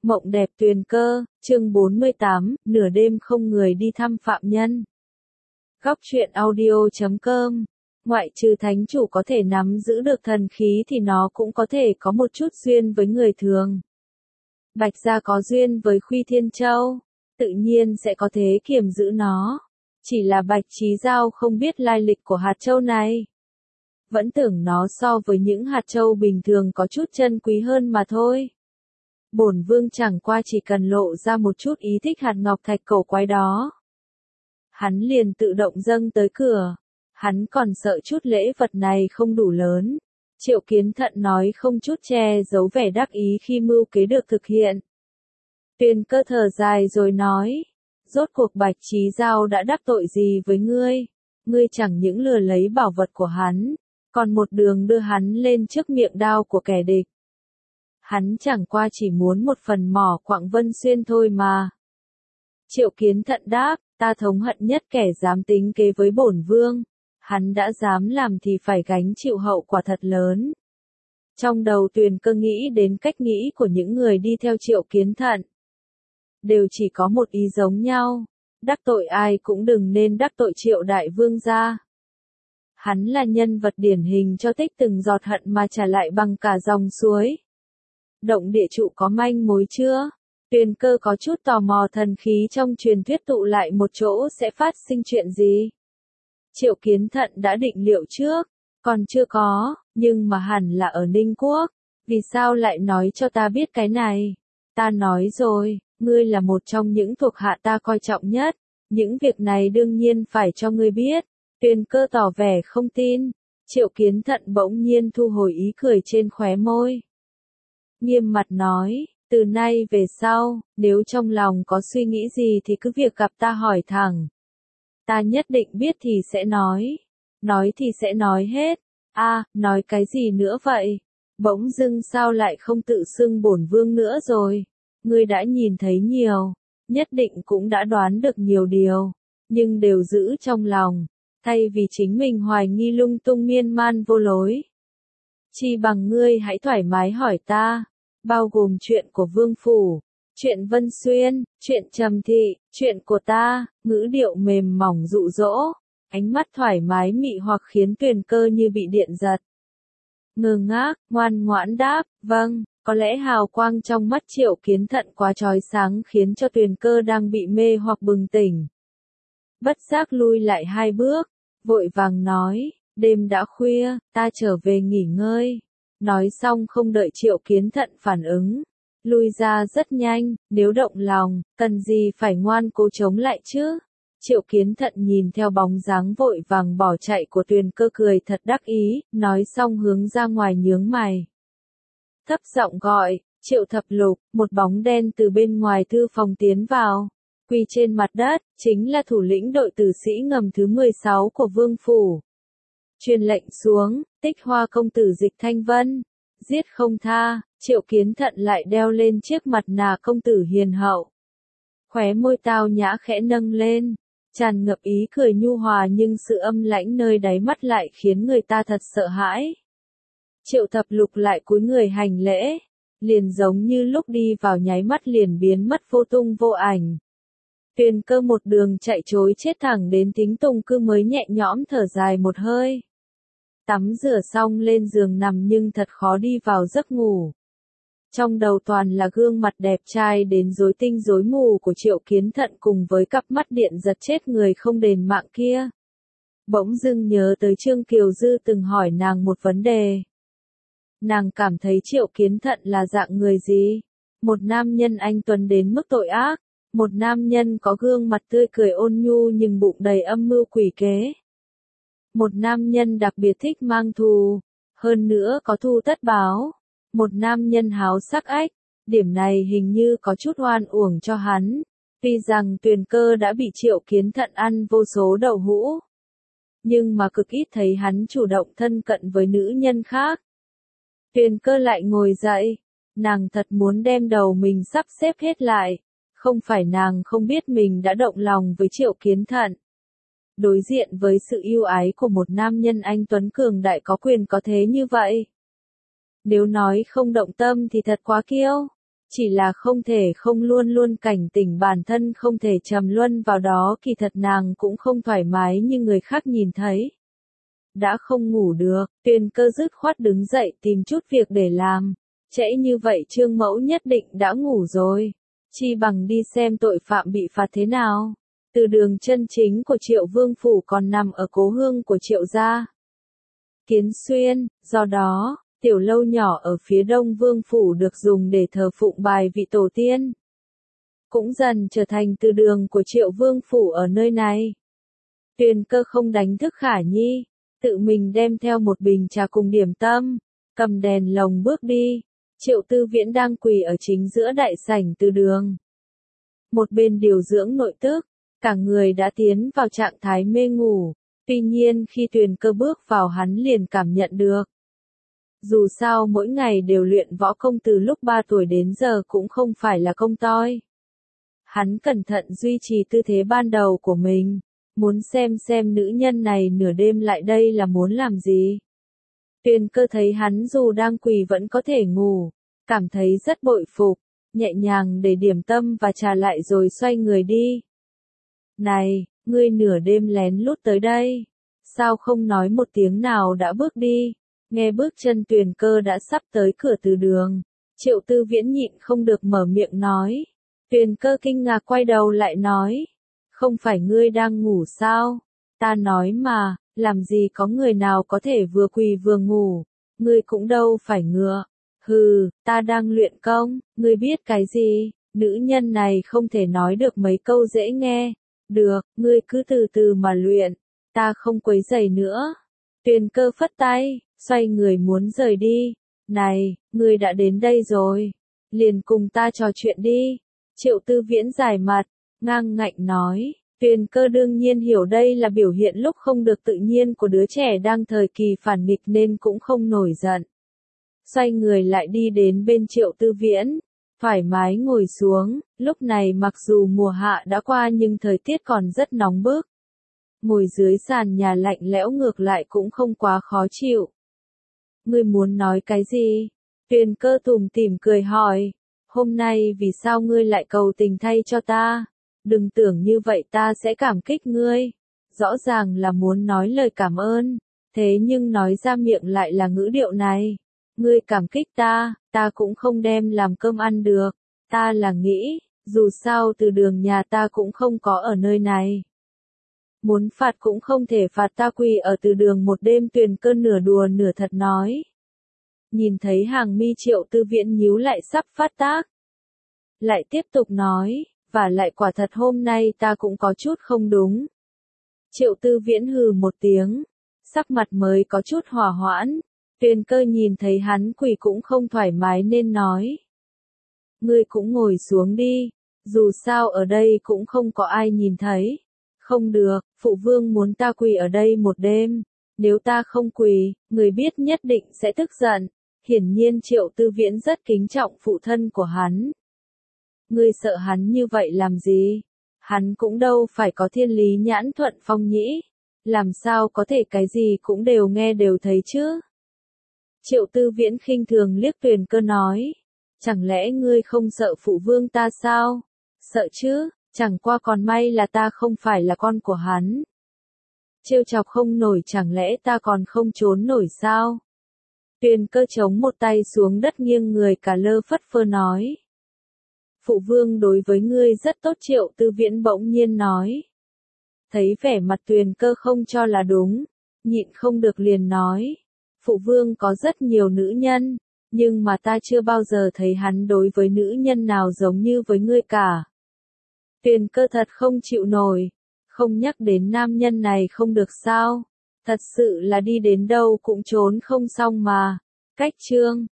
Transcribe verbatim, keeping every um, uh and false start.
Mộng đẹp tuyền cơ, chương bốn mươi tám, nửa đêm không người đi thăm phạm nhân. Góc truyện audio chấm com. Ngoại trừ thánh chủ có thể nắm giữ được thần khí thì nó cũng có thể có một chút duyên với người thường. Bạch gia có duyên với Khuy Thiên Châu, tự nhiên sẽ có thế kiềm giữ nó. Chỉ là Bạch Chí Giao không biết lai lịch của hạt châu này. Vẫn tưởng nó so với những hạt châu bình thường có chút chân quý hơn mà thôi. Bổn vương chẳng qua chỉ cần lộ ra một chút ý thích hạt ngọc thạch cổ quái đó. Hắn liền tự động dâng tới cửa. Hắn còn sợ chút lễ vật này không đủ lớn. Triệu Kiến Thận nói không chút che giấu vẻ đắc ý khi mưu kế được thực hiện. Tuyền Cơ thở dài rồi nói. Rốt cuộc Bạch Chí Giao đã đắc tội gì với ngươi? Ngươi chẳng những lừa lấy bảo vật của hắn, còn một đường đưa hắn lên trước miệng đao của kẻ địch. Hắn chẳng qua chỉ muốn một phần mỏ quặng Vân Xuyên thôi mà. Triệu Kiến Thận đáp, ta thống hận nhất kẻ dám tính kế với bổn vương. Hắn đã dám làm thì phải gánh chịu hậu quả thật lớn. Trong đầu Tuyền Cơ nghĩ đến cách nghĩ của những người đi theo Triệu Kiến Thận. Đều chỉ có một ý giống nhau. Đắc tội ai cũng đừng nên đắc tội Triệu Đại Vương gia. Hắn là nhân vật điển hình cho tích từng giọt hận mà trả lại bằng cả dòng suối. Động địa trụ có manh mối chưa? Tuyền Cơ có chút tò mò thần khí trong truyền thuyết tụ lại một chỗ sẽ phát sinh chuyện gì? Triệu Kiến Thận đã định liệu trước, còn chưa có, nhưng mà hẳn là ở Ninh Quốc. Vì sao lại nói cho ta biết cái này? Ta nói rồi, ngươi là một trong những thuộc hạ ta coi trọng nhất. Những việc này đương nhiên phải cho ngươi biết. Tuyền Cơ tỏ vẻ không tin. Triệu Kiến Thận bỗng nhiên thu hồi ý cười trên khóe môi. Nghiêm mặt nói, từ nay về sau, nếu trong lòng có suy nghĩ gì thì cứ việc gặp ta hỏi thẳng. Ta nhất định biết thì sẽ nói. Nói thì sẽ nói hết. A, à, nói cái gì nữa vậy? Bỗng dưng sao lại không tự xưng bổn vương nữa rồi? Ngươi đã nhìn thấy nhiều, nhất định cũng đã đoán được nhiều điều, nhưng đều giữ trong lòng, thay vì chính mình hoài nghi lung tung miên man vô lối. Chi bằng ngươi hãy thoải mái hỏi ta, bao gồm chuyện của Vương Phủ, chuyện Vân Xuyên, chuyện Trầm Thị, chuyện của ta, ngữ điệu mềm mỏng dụ dỗ, ánh mắt thoải mái mị hoặc khiến Tuyền Cơ như bị điện giật. Ngơ ngác, ngoan ngoãn đáp, vâng. Có lẽ hào quang trong mắt Triệu Kiến Thận quá chói sáng khiến cho Tuyền Cơ đang bị mê hoặc bừng tỉnh. Bất giác lui lại hai bước, vội vàng nói, đêm đã khuya, ta trở về nghỉ ngơi. Nói xong không đợi Triệu Kiến Thận phản ứng, lui ra rất nhanh, nếu động lòng, cần gì phải ngoan cố chống lại chứ? Triệu Kiến Thận nhìn theo bóng dáng vội vàng bỏ chạy của Tuyền Cơ cười thật đắc ý, nói xong hướng ra ngoài nhướng mày. Thấp giọng gọi, Triệu Thập Lục, một bóng đen từ bên ngoài thư phòng tiến vào. Quỳ trên mặt đất, chính là thủ lĩnh đội tử sĩ ngầm thứ mười sáu của Vương Phủ. Truyền lệnh xuống, Tích Hoa công tử Dịch Thanh Vân. Giết không tha, Triệu Kiến Thận lại đeo lên chiếc mặt nạ công tử hiền hậu. Khóe môi tao nhã khẽ nâng lên, tràn ngập ý cười nhu hòa nhưng sự âm lãnh nơi đáy mắt lại khiến người ta thật sợ hãi. Triệu Thập Lục lại cúi người hành lễ, liền giống như lúc đi vào nháy mắt liền biến mất vô tung vô ảnh. Tuyền Cơ một đường chạy trối chết thẳng đến Thính Tùng Cư mới nhẹ nhõm thở dài một hơi. Tắm rửa xong lên giường nằm nhưng thật khó đi vào giấc ngủ. Trong đầu toàn là gương mặt đẹp trai đến rối tinh rối mù của Triệu Kiến Thận cùng với cặp mắt điện giật chết người không đền mạng kia. Bỗng dưng nhớ tới Trương Kiều Dư từng hỏi nàng một vấn đề. Nàng cảm thấy Triệu Kiến Thận là dạng người gì? Một nam nhân anh tuấn đến mức tội ác, một nam nhân có gương mặt tươi cười ôn nhu nhưng bụng đầy âm mưu quỷ kế. Một nam nhân đặc biệt thích mang thù, hơn nữa có thù tất báo. Một nam nhân háo sắc ách, điểm này hình như có chút oan uổng cho hắn, tuy rằng Tuyền Cơ đã bị Triệu Kiến Thận ăn vô số đậu hũ. Nhưng mà cực ít thấy hắn chủ động thân cận với nữ nhân khác. Tuyền Cơ lại ngồi dậy, nàng thật muốn đem đầu mình sắp xếp hết lại, không phải nàng không biết mình đã động lòng với Triệu Kiến Thận. Đối diện với sự yêu ái của một nam nhân anh tuấn cường đại có quyền có thế như vậy. Nếu nói không động tâm thì thật quá kiêu. Chỉ là không thể không luôn luôn cảnh tỉnh bản thân không thể trầm luân vào đó, kỳ thật nàng cũng không thoải mái như người khác nhìn thấy. Đã không ngủ được, Tuyền Cơ dứt khoát đứng dậy tìm chút việc để làm. Trễ như vậy Trương Mẫu nhất định đã ngủ rồi. Chi bằng đi xem tội phạm bị phạt thế nào. Từ đường chân chính của Triệu Vương Phủ còn nằm ở cố hương của Triệu gia. Kiến Xuyên, do đó, tiểu lâu nhỏ ở phía đông Vương Phủ được dùng để thờ phụng bài vị tổ tiên. Cũng dần trở thành từ đường của Triệu Vương Phủ ở nơi này. Tuyền Cơ không đánh thức Khả Nhi, tự mình đem theo một bình trà cùng điểm tâm, cầm đèn lồng bước đi. Triệu Tư Viễn đang quỳ ở chính giữa đại sảnh từ đường. Một bên điều dưỡng nội tức, cả người đã tiến vào trạng thái mê ngủ. Tuy nhiên khi Tuyền Cơ bước vào hắn liền cảm nhận được. Dù sao mỗi ngày đều luyện võ công từ lúc ba tuổi đến giờ cũng không phải là công toi. Hắn cẩn thận duy trì tư thế ban đầu của mình, muốn xem xem nữ nhân này nửa đêm lại đây là muốn làm gì. Tuyền Cơ thấy hắn dù đang quỳ vẫn có thể ngủ, cảm thấy rất bội phục, nhẹ nhàng để điểm tâm và trà lại rồi xoay người đi. Này, ngươi nửa đêm lén lút tới đây, sao không nói một tiếng nào đã bước đi. Nghe bước chân Tuyền Cơ đã sắp tới cửa từ đường, Triệu Tư Viễn nhịn không được mở miệng nói. Tuyền Cơ kinh ngạc quay đầu lại nói, không phải ngươi đang ngủ sao? Ta nói mà, làm gì có người nào có thể vừa quỳ vừa ngủ, ngươi cũng đâu phải ngựa. Hừ, ta đang luyện công, ngươi biết cái gì? Nữ nhân này không thể nói được mấy câu dễ nghe. Được, ngươi cứ từ từ mà luyện, ta không quấy rầy nữa. Tuyền Cơ phất tay, xoay người muốn rời đi. Này, ngươi đã đến đây rồi, liền cùng ta trò chuyện đi. Triệu Tư Viễn dài mặt, ngang ngạnh nói. Tuyền Cơ đương nhiên hiểu đây là biểu hiện lúc không được tự nhiên của đứa trẻ đang thời kỳ phản nghịch nên cũng không nổi giận. Xoay người lại đi đến bên Triệu Tư Viễn, thoải mái ngồi xuống. Lúc này mặc dù mùa hạ đã qua nhưng thời tiết còn rất nóng bức. Ngồi dưới sàn nhà lạnh lẽo ngược lại cũng không quá khó chịu. Ngươi muốn nói cái gì? Tuyền Cơ tủm tỉm cười hỏi. Hôm nay vì sao ngươi lại cầu tình thay cho ta? Đừng tưởng như vậy ta sẽ cảm kích ngươi. Rõ ràng là muốn nói lời cảm ơn, thế nhưng nói ra miệng lại là ngữ điệu này. Ngươi cảm kích ta, ta cũng không đem làm cơm ăn được. Ta là nghĩ, dù sao từ đường nhà ta cũng không có ở nơi này. Muốn phạt cũng không thể phạt ta quỳ ở từ đường một đêm. Tuyền Cơ nửa đùa nửa thật nói. Nhìn thấy hàng mi Triệu Tư Viễn nhíu lại sắp phát tác. Lại tiếp tục nói, và lại quả thật hôm nay ta cũng có chút không đúng. Triệu Tư Viễn hừ một tiếng, sắc mặt mới có chút hòa hoãn. Tuyền Cơ nhìn thấy hắn quỳ cũng không thoải mái nên nói. Ngươi cũng ngồi xuống đi, dù sao ở đây cũng không có ai nhìn thấy. Không được, phụ vương muốn ta quỳ ở đây một đêm. Nếu ta không quỳ, người biết nhất định sẽ tức giận. Hiển nhiên Triệu Tư Viễn rất kính trọng phụ thân của hắn. Ngươi sợ hắn như vậy làm gì? Hắn cũng đâu phải có thiên lý nhãn thuận phong nhĩ. Làm sao có thể cái gì cũng đều nghe đều thấy chứ? Triệu Tư Viễn khinh thường liếc Tuyền Cơ nói. Chẳng lẽ ngươi không sợ phụ vương ta sao? Sợ chứ, chẳng qua còn may là ta không phải là con của hắn. Trêu chọc không nổi chẳng lẽ ta còn không trốn nổi sao? Tuyền Cơ chống một tay xuống đất nghiêng người cả lơ phất phơ nói. Phụ vương đối với ngươi rất tốt. Triệu Tư Viễn bỗng nhiên nói. Thấy vẻ mặt Tuyền Cơ không cho là đúng, nhịn không được liền nói. Phụ vương có rất nhiều nữ nhân, nhưng mà ta chưa bao giờ thấy hắn đối với nữ nhân nào giống như với ngươi cả. Tuyền Cơ thật không chịu nổi, không nhắc đến nam nhân này không được sao, thật sự là đi đến đâu cũng trốn không xong mà. Cách chương